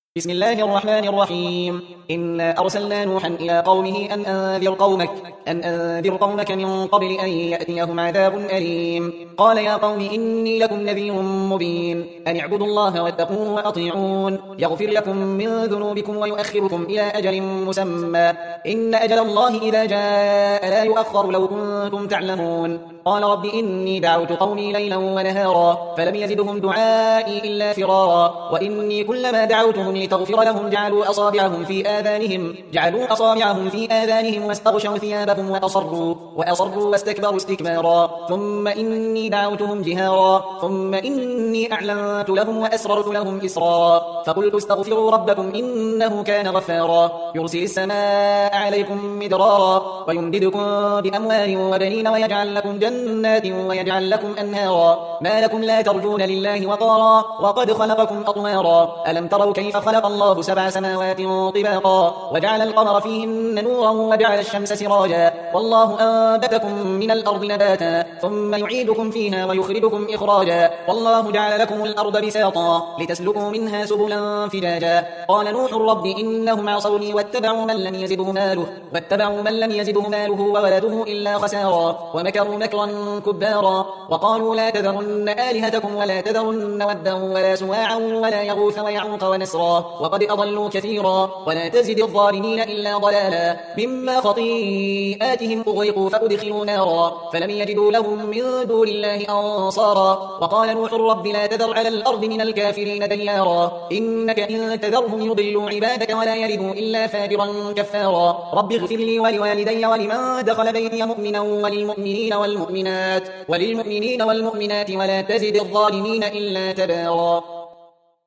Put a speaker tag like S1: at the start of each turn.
S1: بسم الله الرحمن الرحيم. إنا أرسلنا نوحا إلى قومه أن أنذر قومك من قبل أن يأتيهم عذاب أليم. قال يا قوم إني لكم نذير مبين أن اعبدوا الله واتقوه وأطيعون يغفر لكم من ذنوبكم ويؤخركم إلى أجل مسمى إن أجل الله إذا جاء لا يؤخر لو كنتم تعلمون. قال رب إني دعوت قومي ليلا ونهارا فلم يزدهم دعائي إلا فرارا وإني كلما دعوتهم لتغفر لهم جعلوا أصابعهم في آذانهم واستغشوا ثيابهم وأصروا واستكبروا استكبارا ثم إني دعوتهم جهارا ثم إني أعلنت لهم وأسررت لهم إسرارا فقلت استغفروا ربكم إنه كان غفارا يرسل السماء عليكم مدرارا ويمددكم بأموال وبنين ويجعل لكم جنات ويجعل لكم أنهارا ما لكم لا ترجون لله وقارا وقد خلقكم أطوارا ألم تروا كيف خلق الله 7 سماوات طباقا وجعل القمر فيهن نورا وجعل الشمس سراجا والله أنبتكم من الأرض نباتا ثم يعيدكم فيها ويخرجكم إخراجا والله جعل لكم الأرض بساطا لتسلكوا منها سبلا فجاجا قال نوح رب إنهم عصوني واتبعوا من لم يزده ماله وولده إلا خسارا ومكروا مكرا كبارا وقالوا لا تذرن آلهتكم ولا تذرن ودا ولا سواعا ولا يغوث ويعوق ونسرا وقد أضلوا كثيرا ولا تزد الظالمين إلا ضلالا مما خطيئاتهم أغرقوا فأدخلوا نارا فلم يجدوا لهم من دون الله أنصارا وقال نوح رب لا تذر على الأرض من الكافرين ديارا إنك إن تذرهم يضلوا عبادك ولا يلدوا إلا فاجرا كفارا رب اغفر لي ولوالدي ولمن دخل بيتي مؤمنا وللمؤمنين والمؤمنات ولا تزد الظالمين إلا تبارا.